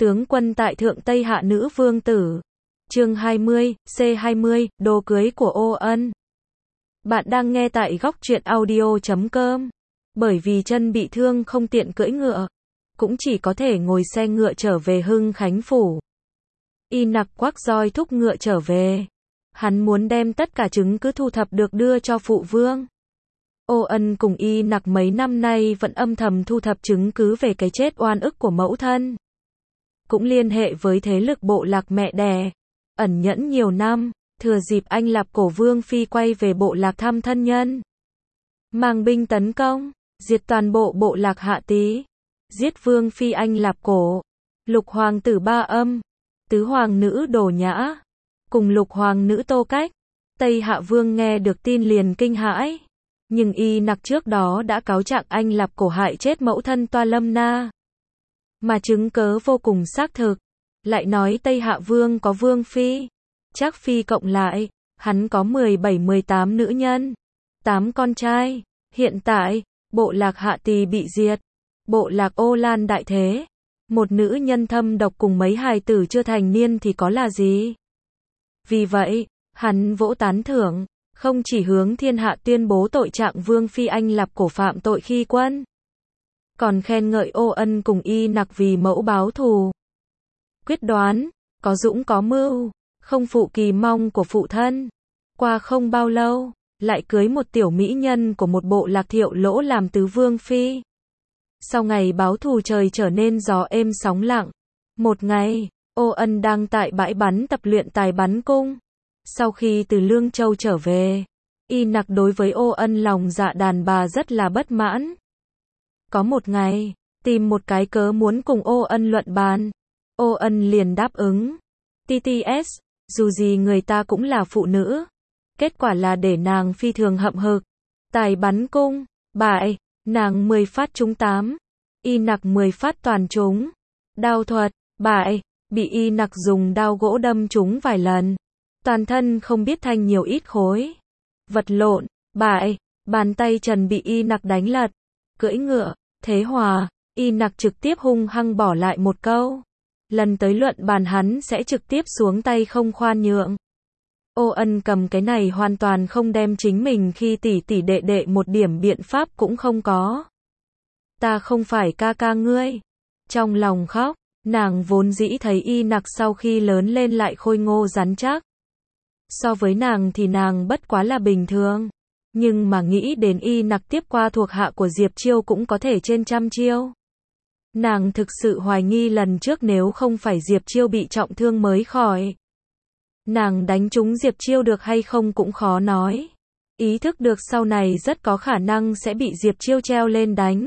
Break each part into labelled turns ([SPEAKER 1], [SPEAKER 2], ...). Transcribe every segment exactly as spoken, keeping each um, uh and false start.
[SPEAKER 1] Tướng quân tại Thượng Tây Hạ nữ vương tử. Chương hai mươi, C hai mươi, đồ cưới của Ô Ân. Bạn đang nghe tại góc truyện audio chấm com. Bởi vì chân bị thương không tiện cưỡi ngựa, cũng chỉ có thể ngồi xe ngựa trở về Hưng Khánh phủ. Y Nặc quắc roi thúc ngựa trở về. Hắn muốn đem tất cả chứng cứ thu thập được đưa cho phụ vương. Ô Ân cùng Y Nặc mấy năm nay vẫn âm thầm thu thập chứng cứ về cái chết oan ức của mẫu thân. Cũng liên hệ với thế lực bộ lạc mẹ đẻ, ẩn nhẫn nhiều năm, thừa dịp Anh Lạp Cổ Vương Phi quay về bộ lạc thăm thân nhân. Mang binh tấn công, diệt toàn bộ bộ lạc Hạ Tý, giết Vương Phi Anh Lạp Cổ, Lục Hoàng tử Ba Âm, Tứ Hoàng nữ Đồ Nhã, cùng Lục Hoàng nữ Tô Cách. Tây Hạ Vương nghe được tin liền kinh hãi, nhưng Y Nặc trước đó đã cáo trạng Anh Lạp Cổ hại chết mẫu thân Toa Lâm Na. Mà chứng cớ vô cùng xác thực, lại nói Tây Hạ Vương có Vương Phi, Trác Phi cộng lại, hắn có mười bảy mười tám nữ nhân, tám con trai. Hiện tại, bộ lạc Hạ Tỳ bị diệt, bộ lạc Ô Lan đại thế, một nữ nhân thâm độc cùng mấy hài tử chưa thành niên thì có là gì? Vì vậy, hắn vỗ tán thưởng, không chỉ hướng thiên hạ tuyên bố tội trạng Vương Phi Anh Lạp Cổ phạm tội khi quân, còn khen ngợi Ô Ân cùng Y Nặc vì mẫu báo thù. Quyết đoán, có dũng có mưu, không phụ kỳ mong của phụ thân. Qua không bao lâu, lại cưới một tiểu mỹ nhân của một bộ lạc Thiệu Lỗ làm tứ vương phi. Sau ngày báo thù trời trở nên gió êm sóng lặng. Một ngày, Ô Ân đang tại bãi bắn tập luyện tài bắn cung. Sau khi từ Lương Châu trở về, Y Nặc đối với Ô Ân lòng dạ đàn bà rất là bất mãn. Có một ngày, tìm một cái cớ muốn cùng Ô Ân luận bàn. Ô Ân liền đáp ứng. tê tê ét, dù gì người ta cũng là phụ nữ. Kết quả là để nàng phi thường hậm hực. Tài bắn cung, bại, nàng mười phát trúng tám. Y Nặc mười phát toàn trúng. Đao thuật, bại, bị Y Nặc dùng đao gỗ đâm trúng vài lần. Toàn thân không biết thành nhiều ít khối. Vật lộn, bại, bàn tay trần bị Y Nặc đánh lật. Cưỡi ngựa, thế hòa, Y Nặc trực tiếp hung hăng bỏ lại một câu. Lần tới luận bàn hắn sẽ trực tiếp xuống tay không khoan nhượng. Ô Ân cầm cái này hoàn toàn không đem chính mình khi tỷ tỷ đệ đệ một điểm biện pháp cũng không có. Ta không phải ca ca ngươi. Trong lòng khóc, nàng vốn dĩ thấy Y Nặc sau khi lớn lên lại khôi ngô rắn chắc. So với nàng thì nàng bất quá là bình thường. Nhưng mà nghĩ đến Y Nặc tiếp qua thuộc hạ của Diệp Chiêu cũng có thể trên trăm chiêu. Nàng thực sự hoài nghi lần trước nếu không phải Diệp Chiêu bị trọng thương mới khỏi. Nàng đánh trúng Diệp Chiêu được hay không cũng khó nói. Ý thức được sau này rất có khả năng sẽ bị Diệp Chiêu treo lên đánh.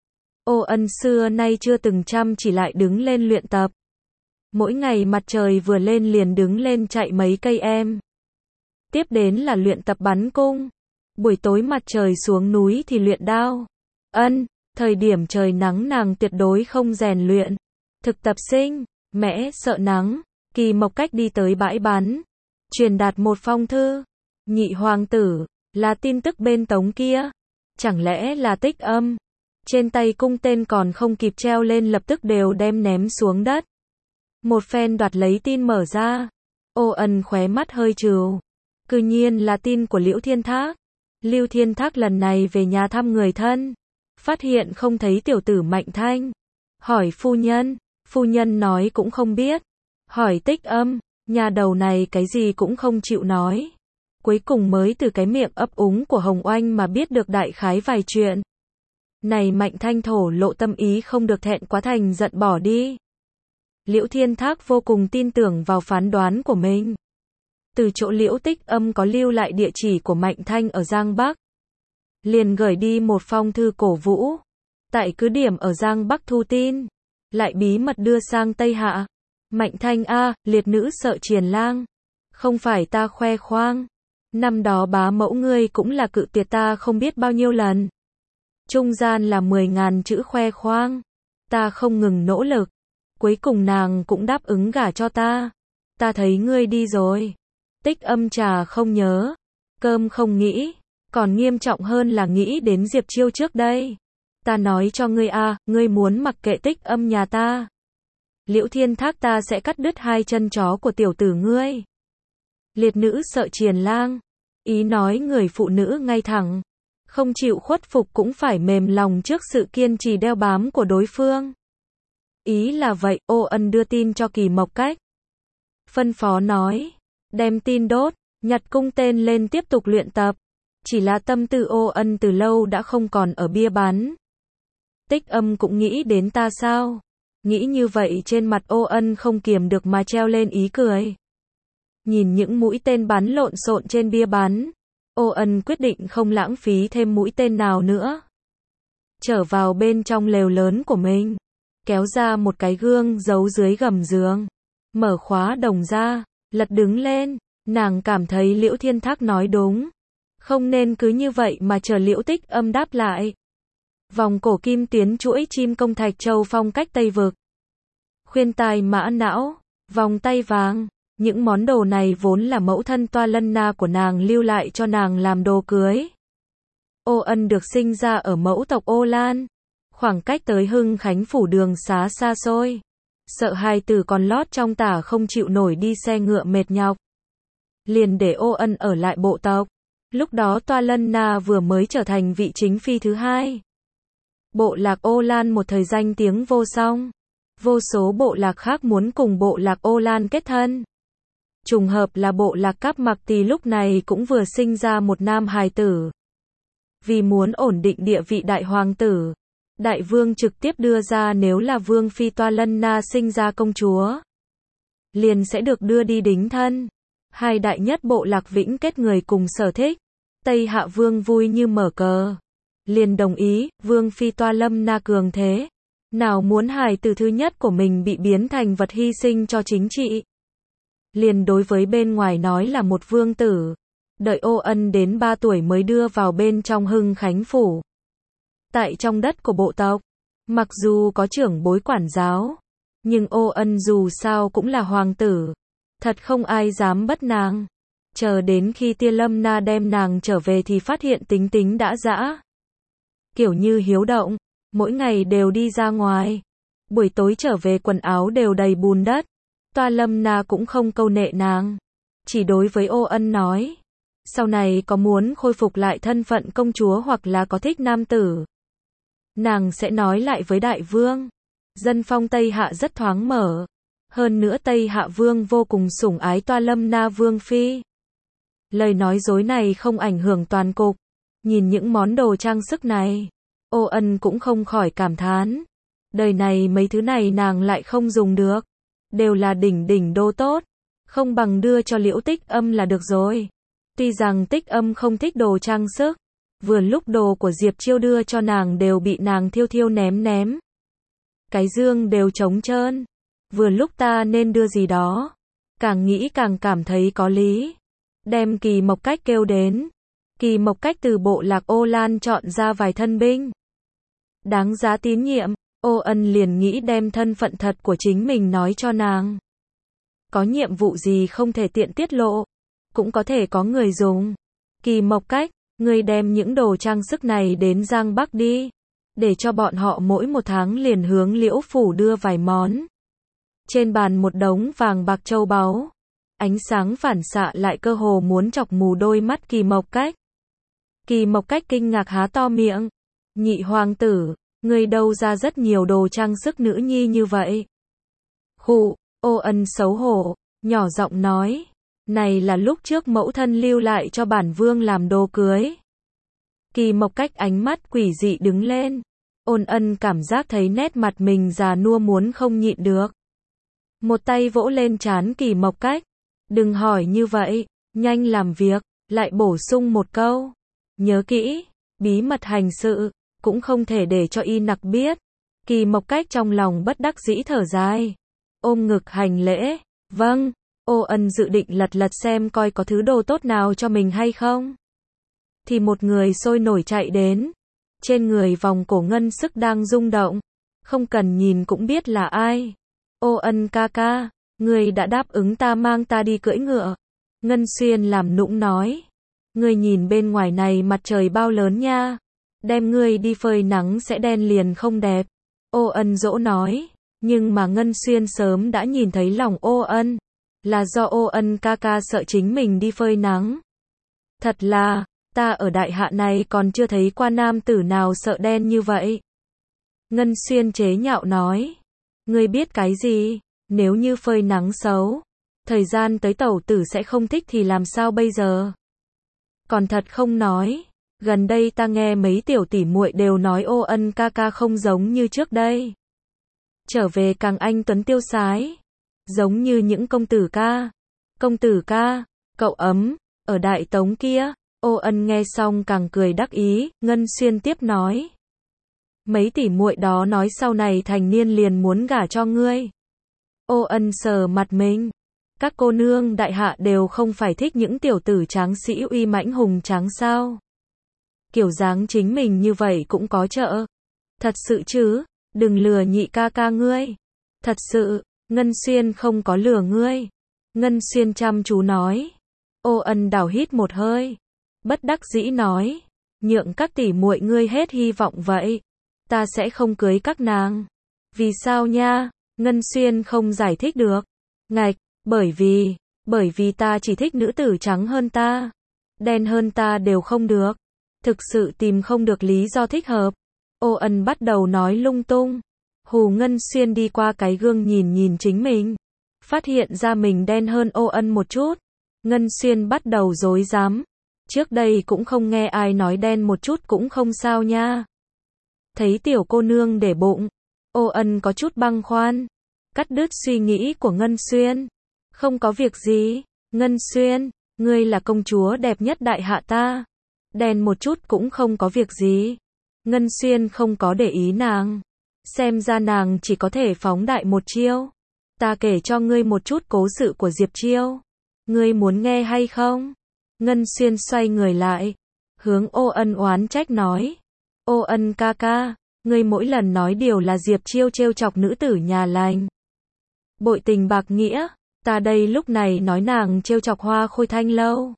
[SPEAKER 1] Ô Ân xưa nay chưa từng chăm chỉ lại đứng lên luyện tập. Mỗi ngày mặt trời vừa lên liền đứng lên chạy mấy cây em. Tiếp đến là luyện tập bắn cung. Buổi tối mặt trời xuống núi thì luyện đao. Ân, thời điểm trời nắng nàng tuyệt đối không rèn luyện. Thực tập sinh, mẹ sợ nắng. Kỳ Mộc Cách đi tới bãi bắn, truyền đạt một phong thư. Nhị hoàng tử, là tin tức bên Tống kia. Chẳng lẽ là Tích Âm? Trên tay cung tên còn không kịp treo lên lập tức đều đem ném xuống đất. Một phen đoạt lấy tin mở ra. Ô Ân khóe mắt hơi trừ. Cư nhiên là tin của Liễu Thiên Thác. Lưu Thiên Thác lần này về nhà thăm người thân. Phát hiện không thấy tiểu tử Mạnh Thanh. Hỏi phu nhân, phu nhân nói cũng không biết. Hỏi Tích Âm, nhà đầu này cái gì cũng không chịu nói. Cuối cùng mới từ cái miệng ấp úng của Hồng Oanh mà biết được đại khái vài chuyện. Này Mạnh Thanh thổ lộ tâm ý không được thẹn quá thành giận bỏ đi. Liễu Thiên Thác vô cùng tin tưởng vào phán đoán của mình. Từ chỗ Liễu Tích Âm có lưu lại địa chỉ của Mạnh Thanh ở Giang Bắc. Liền gửi đi một phong thư cổ vũ. Tại cứ điểm ở Giang Bắc thu tin. Lại bí mật đưa sang Tây Hạ. Mạnh Thanh a, liệt nữ sợ Triền Lang. Không phải ta khoe khoang. Năm đó bá mẫu ngươi cũng là cự tuyệt ta không biết bao nhiêu lần. Trung gian là mười ngàn chữ khoe khoang. Ta không ngừng nỗ lực. Cuối cùng nàng cũng đáp ứng gả cho ta. Ta thấy ngươi đi rồi. Tích Âm trà không nhớ. Cơm không nghĩ. Còn nghiêm trọng hơn là nghĩ đến Diệp Chiêu trước đây. Ta nói cho ngươi a, ngươi muốn mặc kệ Tích Âm nhà ta. Liễu Thiên Thác ta sẽ cắt đứt hai chân chó của tiểu tử ngươi. Liệt nữ sợ Triền Lang. Ý nói người phụ nữ ngay thẳng, không chịu khuất phục cũng phải mềm lòng trước sự kiên trì đeo bám của đối phương. Ý là vậy, Ô Ân đưa tin cho Kỳ Mộc Cách. Phân phó nói, đem tin đốt, nhặt cung tên lên tiếp tục luyện tập. Chỉ là tâm tư Ô Ân từ lâu đã không còn ở bia bắn. Tích Âm cũng nghĩ đến ta sao? Nghĩ như vậy trên mặt Ô Ân không kiềm được mà treo lên ý cười. Nhìn những mũi tên bắn lộn xộn trên bia bắn, Ô Ân quyết định không lãng phí thêm mũi tên nào nữa. Trở vào bên trong lều lớn của mình, kéo ra một cái gương giấu dưới gầm giường, mở khóa đồng ra, lật đứng lên, nàng cảm thấy Liễu Thiên Thác nói đúng. Không nên cứ như vậy mà chờ Liễu Tích Âm đáp lại. Vòng cổ kim tuyến chuỗi chim công thạch châu phong cách Tây Vực. Khuyên tai mã não, vòng tay vàng. Những món đồ này vốn là mẫu thân Toa Lân Na của nàng lưu lại cho nàng làm đồ cưới. Ô Ân được sinh ra ở mẫu tộc Ô Lan. Khoảng cách tới Hưng Khánh phủ đường xá xa xôi. Sợ hài tử còn lót trong tả không chịu nổi đi xe ngựa mệt nhọc. Liền để Ô Ân ở lại bộ tộc. Lúc đó Toa Lân Na vừa mới trở thành vị chính phi thứ hai. Bộ lạc Ô Lan một thời danh tiếng vô song. Vô số bộ lạc khác muốn cùng bộ lạc Ô Lan kết thân. Trùng hợp là bộ lạc Cáp Mặc Tì lúc này cũng vừa sinh ra một nam hài tử. Vì muốn ổn định địa vị đại hoàng tử, đại vương trực tiếp đưa ra nếu là vương phi Toa Lân Na sinh ra công chúa, liền sẽ được đưa đi đính thân. Hai đại nhất bộ lạc vĩnh kết người cùng sở thích. Tây Hạ vương vui như mở cờ. Liền đồng ý, vương phi Toa Lâm Na cường thế. Nào muốn hài tử thứ nhất của mình bị biến thành vật hy sinh cho chính trị. Liền đối với bên ngoài nói là một vương tử. Đợi Ô Ân đến ba tuổi mới đưa vào bên trong Hưng Khánh phủ. Tại trong đất của bộ tộc, mặc dù có trưởng bối quản giáo, nhưng Ô Ân dù sao cũng là hoàng tử. Thật không ai dám bắt nàng. Chờ đến khi Tia Lâm Na đem nàng trở về thì phát hiện tính tính đã dã. Kiểu như hiếu động, mỗi ngày đều đi ra ngoài. Buổi tối trở về quần áo đều đầy bùn đất. Toa Lâm Na cũng không câu nệ nàng. Chỉ đối với Ô Ân nói. Sau này có muốn khôi phục lại thân phận công chúa hoặc là có thích nam tử, nàng sẽ nói lại với đại vương. Dân phong Tây Hạ rất thoáng mở. Hơn nữa Tây Hạ vương vô cùng sủng ái Toa Lâm Na vương phi. Lời nói dối này không ảnh hưởng toàn cục. Nhìn những món đồ trang sức này, Ô Ân cũng không khỏi cảm thán. Đời này mấy thứ này nàng lại không dùng được. Đều là đỉnh đỉnh đô tốt. Không bằng đưa cho Liễu Tích Âm là được rồi. Tuy rằng Tích Âm không thích đồ trang sức. Vừa lúc đồ của Diệp Chiêu đưa cho nàng đều bị nàng thiêu thiêu ném ném. Cái dương đều trống trơn. Vừa lúc ta nên đưa gì đó. Càng nghĩ càng cảm thấy có lý. Đem Kỳ Mộc Cách kêu đến. Kỳ Mộc Cách từ bộ lạc Ô Lan chọn ra vài thân binh đáng giá tín nhiệm. Ô Ân liền nghĩ đem thân phận thật của chính mình nói cho nàng. Có nhiệm vụ gì không thể tiện tiết lộ, cũng có thể có người dùng. Kỳ Mộc Cách, ngươi đem những đồ trang sức này đến Giang Bắc đi, để cho bọn họ mỗi một tháng liền hướng Liễu phủ đưa vài món. Trên bàn một đống vàng bạc châu báu, ánh sáng phản xạ lại cơ hồ muốn chọc mù đôi mắt Kỳ Mộc Cách. Kỳ Mộc Cách kinh ngạc há to miệng. Nhị hoàng tử, ngươi đâu ra rất nhiều đồ trang sức nữ nhi như vậy? Khụ, Ô Ân xấu hổ, nhỏ giọng nói. Này là lúc trước mẫu thân lưu lại cho bản vương làm đồ cưới. Kỳ Mộc Cách ánh mắt quỷ dị đứng lên. Ôn Ân cảm giác thấy nét mặt mình già nua muốn không nhịn được. Một tay vỗ lên trán Kỳ Mộc Cách. Đừng hỏi như vậy, nhanh làm việc, lại bổ sung một câu. Nhớ kỹ, bí mật hành sự, cũng không thể để cho y nặc biết. Kỳ Mộc Cách trong lòng bất đắc dĩ thở dài. Ôm ngực hành lễ. Vâng, Ô Ân dự định lật lật xem coi có thứ đồ tốt nào cho mình hay không. Thì một người sôi nổi chạy đến. Trên người vòng cổ ngân sức đang rung động. Không cần nhìn cũng biết là ai. Ô Ân ca ca, người đã đáp ứng ta mang ta đi cưỡi ngựa. Ngân Xuyên làm nũng nói. Người nhìn bên ngoài này mặt trời bao lớn nha. Đem ngươi đi phơi nắng sẽ đen liền không đẹp. Ô Ân dỗ nói. Nhưng mà Ngân Xuyên sớm đã nhìn thấy lòng Ô Ân. Là do Ô Ân ca ca sợ chính mình đi phơi nắng. Thật là, ta ở đại hạ này còn chưa thấy qua nam tử nào sợ đen như vậy. Ngân Xuyên chế nhạo nói. Ngươi biết cái gì? Nếu như phơi nắng xấu, thời gian tới tẩu tử sẽ không thích thì làm sao bây giờ? Còn thật không nói. Gần đây ta nghe mấy tiểu tỷ muội đều nói Ô Ân ca ca không giống như trước đây. Trở về càng anh tuấn tiêu sái. Giống như những công tử ca. Công tử ca, cậu ấm, ở Đại Tống kia. Ô Ân nghe xong càng cười đắc ý. Ngân Xuyên tiếp nói. Mấy tỷ muội đó nói sau này thành niên liền muốn gả cho ngươi. Ô Ân sờ mặt mình. Các cô nương đại hạ đều không phải thích những tiểu tử tráng sĩ uy mãnh hùng tráng sao? Kiểu dáng chính mình như vậy cũng có trợ. Thật sự chứ, đừng lừa nhị ca ca ngươi. Thật sự, Ngân Xuyên không có lừa ngươi. Ngân Xuyên chăm chú nói. Ô Ân đảo hít một hơi. Bất đắc dĩ nói. Nhượng các tỷ muội ngươi hết hy vọng vậy. Ta sẽ không cưới các nàng. Vì sao nha? Ngân Xuyên không giải thích được. Ngạch, bởi vì, bởi vì ta chỉ thích nữ tử trắng hơn ta. Đen hơn ta đều không được. Thực sự tìm không được lý do thích hợp. Ô Ân bắt đầu nói lung tung. Hù Ngân Xuyên đi qua cái gương nhìn nhìn chính mình. Phát hiện ra mình đen hơn Ô Ân một chút. Ngân Xuyên bắt đầu rối rắm. Trước đây cũng không nghe ai nói đen một chút cũng không sao nha. Thấy tiểu cô nương để bụng. Ô Ân có chút băn khoăn. Cắt đứt suy nghĩ của Ngân Xuyên. Không có việc gì. Ngân Xuyên, ngươi là công chúa đẹp nhất đại hạ ta. Đen một chút cũng không có việc gì. Ngân Xuyên không có để ý nàng. Xem ra nàng chỉ có thể phóng đại một chiêu. Ta kể cho ngươi một chút cố sự của Diệp Chiêu. Ngươi muốn nghe hay không? Ngân Xuyên xoay người lại. Hướng Ô Ân oán trách nói. Ô Ân ca ca, ngươi mỗi lần nói điều là Diệp Chiêu trêu chọc nữ tử nhà lành. Bội tình bạc nghĩa, ta đây lúc này nói nàng trêu chọc Hoa Khôi thanh lâu.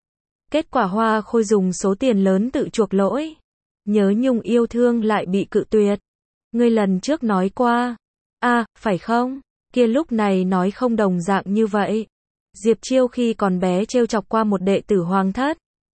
[SPEAKER 1] Kết quả Hoa Khôi dùng số tiền lớn tự chuộc lỗi. Nhớ nhung yêu thương lại bị cự tuyệt. Ngươi lần trước nói qua. À, phải không? Kia lúc này nói không đồng dạng như vậy. Diệp Chiêu khi còn bé trêu chọc qua một đệ tử hoàng thất.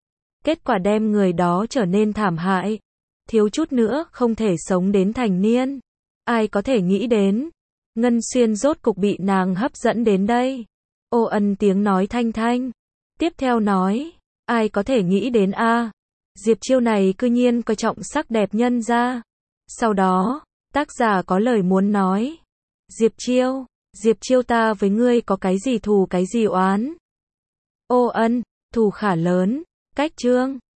[SPEAKER 1] Kết quả đem người đó trở nên thảm hại. Thiếu chút nữa không thể sống đến thành niên. Ai có thể nghĩ đến. Ngân Xuyên rốt cục bị nàng hấp dẫn đến đây. Ô Ân tiếng nói thanh thanh. Tiếp theo nói. Ai có thể nghĩ đến a à? Diệp Chiêu này cư nhiên coi trọng sắc đẹp nhân ra. Sau đó, tác giả có lời muốn nói. Diệp Chiêu, Diệp Chiêu ta với ngươi có cái gì thù cái gì oán? Ô Ân, thù khả lớn, cách chương.